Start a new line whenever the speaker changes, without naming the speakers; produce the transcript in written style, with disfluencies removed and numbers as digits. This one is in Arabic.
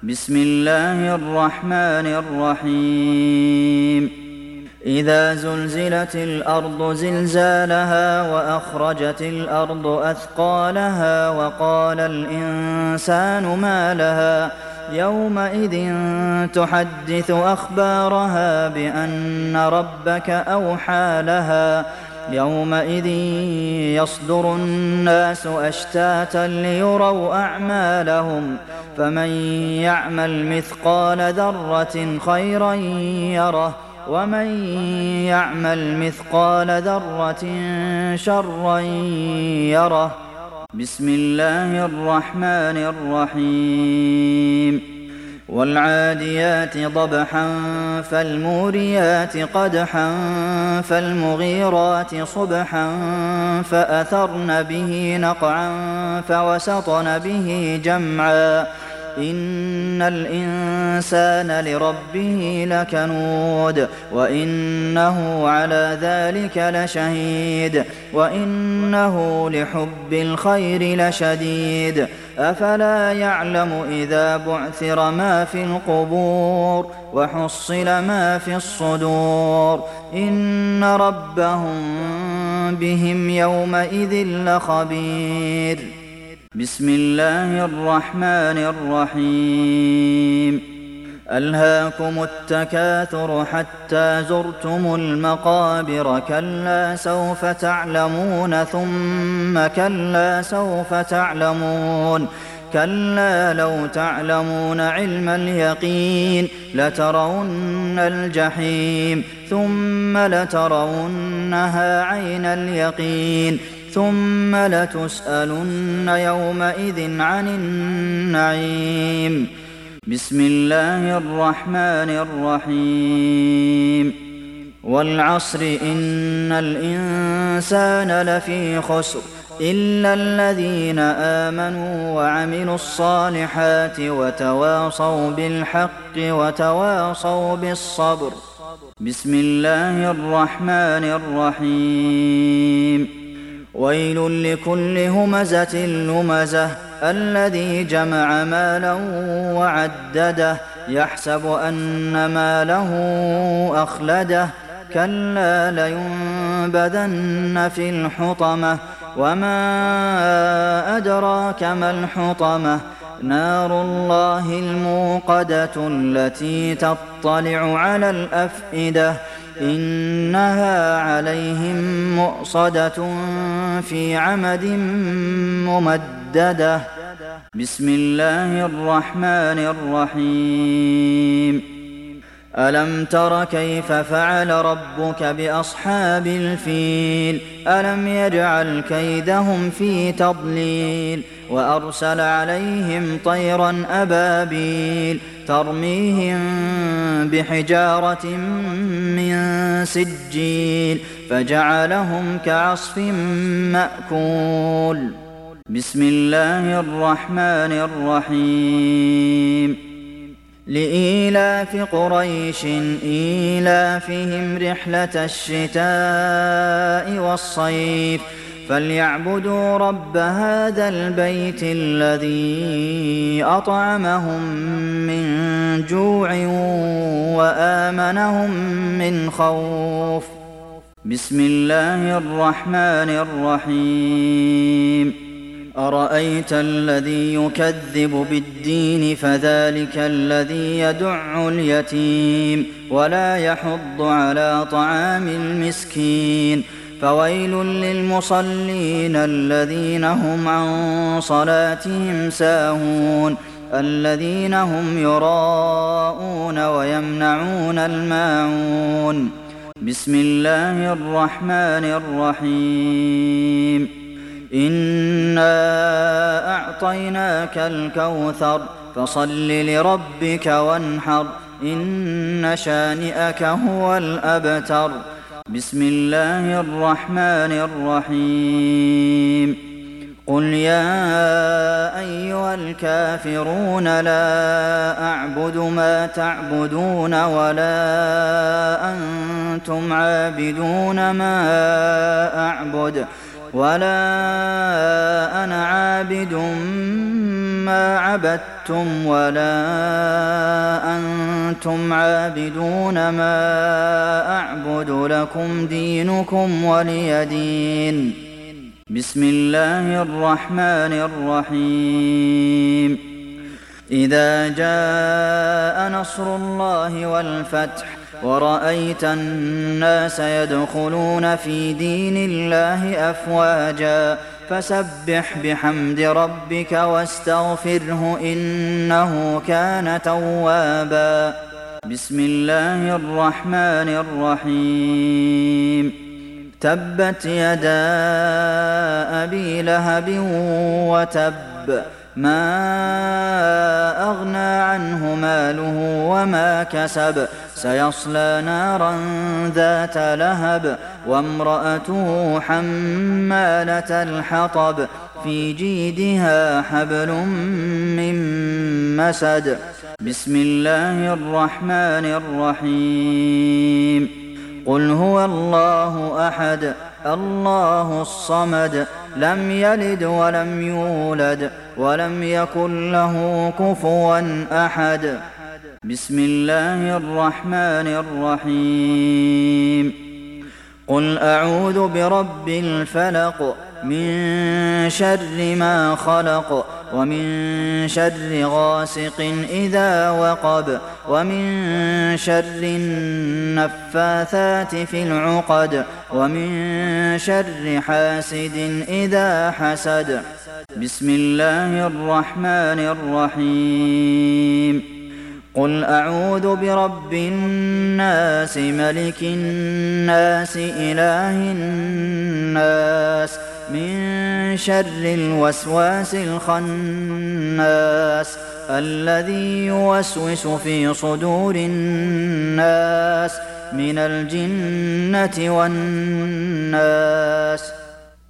بسم الله الرحمن الرحيم إذا زلزلت الأرض زلزالها وأخرجت الأرض أثقالها وقال الإنسان ما لها يومئذ تحدث أخبارها بأن ربك أوحى لها يومئذ يصدر الناس أشتاتا ليروا أعمالهم فمن يعمل مثقال ذرة خيرا يره ومن يعمل مثقال ذرة شرا يره بسم الله الرحمن الرحيم والعاديات ضبحا فالموريات قدحا فالمغيرات صبحا فأثرن به نقعا فوسطن به جمعا إن الإنسان لربه لكنود وإنه على ذلك لشهيد وإنه لحب الخير لشديد أفلا يعلم إذا بعثر ما في القبور وحصل ما في الصدور إن ربهم بهم يومئذ لخبير بسم الله الرحمن الرحيم ألهاكم التكاثر حتى زرتم المقابر كلا سوف تعلمون ثم كلا سوف تعلمون كلا لو تعلمون علم اليقين لترون الجحيم ثم لترونها عين اليقين ثم لتسألن يومئذ عن النعيم بسم الله الرحمن الرحيم والعصر إن الإنسان لفي خسر إلا الذين آمنوا وعملوا الصالحات وتواصوا بالحق وتواصوا بالصبر بسم الله الرحمن الرحيم ويل لكل همزة لمزة الذي جمع مالا وعدده يحسب أن ماله أخلده كلا لينبذن في الحطمة وما أدراك ما الحطمة نار الله الموقدة التي تطلع على الأفئدة إنها عليهم مؤصدة في عمد ممددة بسم الله الرحمن الرحيم ألم تر كيف فعل ربك بأصحاب الفيل ألم يجعل كيدهم في تضليل وأرسل عليهم طيرا أبابيل ترميهم بحجارة من سجيل فجعلهم كعصف مأكول بسم الله الرحمن الرحيم لإيلاف قريش إيلافهم رحلة الشتاء والصيف فليعبدوا رب هذا البيت الذي أطعمهم من جوع وآمنهم من خوف بسم الله الرحمن الرحيم أرأيت الذي يكذب بالدين فذلك الذي يدع اليتيم ولا يحض على طعام المسكين فويل للمصلين الذين هم عن صلاتهم ساهون الذين هم يراءون ويمنعون الماعون بسم الله الرحمن الرحيم إنا أعطيناك الكوثر فصل لربك وانحر إن شانئك هو الأبتر بسم الله الرحمن الرحيم قل يا أيها الكافرون لا أعبد ما تعبدون ولا أنتم عابدون ما أعبد ولا أنا عابد ما عبدتم ولا أنتم عابدون ما أعبد لكم دينكم ولي دين. بسم الله الرحمن الرحيم. إذا جاء نصر الله والفتح ورأيت الناس يدخلون في دين الله أفواجا فسبح بحمد ربك واستغفره إنه كان توابا. بسم الله الرحمن الرحيم. تبت يدا أبي لهب وتب ما أغنى عنه ماله وما كسب سيصلى نارا ذات لهب وامرأته حمالة الحطب في جيدها حبل من مسد. بسم الله الرحمن الرحيم. قل هو الله أحد الله الصمد لم يلد ولم يولد ولم يكن له كفوا أحد. بسم الله الرحمن الرحيم. قل أعوذ برب الفلق من شر ما خلق ومن شر غاسق إذا وقب ومن شر النفاثات في العقد ومن شر حاسد إذا حسد. بسم الله الرحمن الرحيم. قل أعوذ برب الناس ملك الناس إله الناس من شر الوسواس الخناس الذي يوسوس في صدور الناس من الجنة والناس.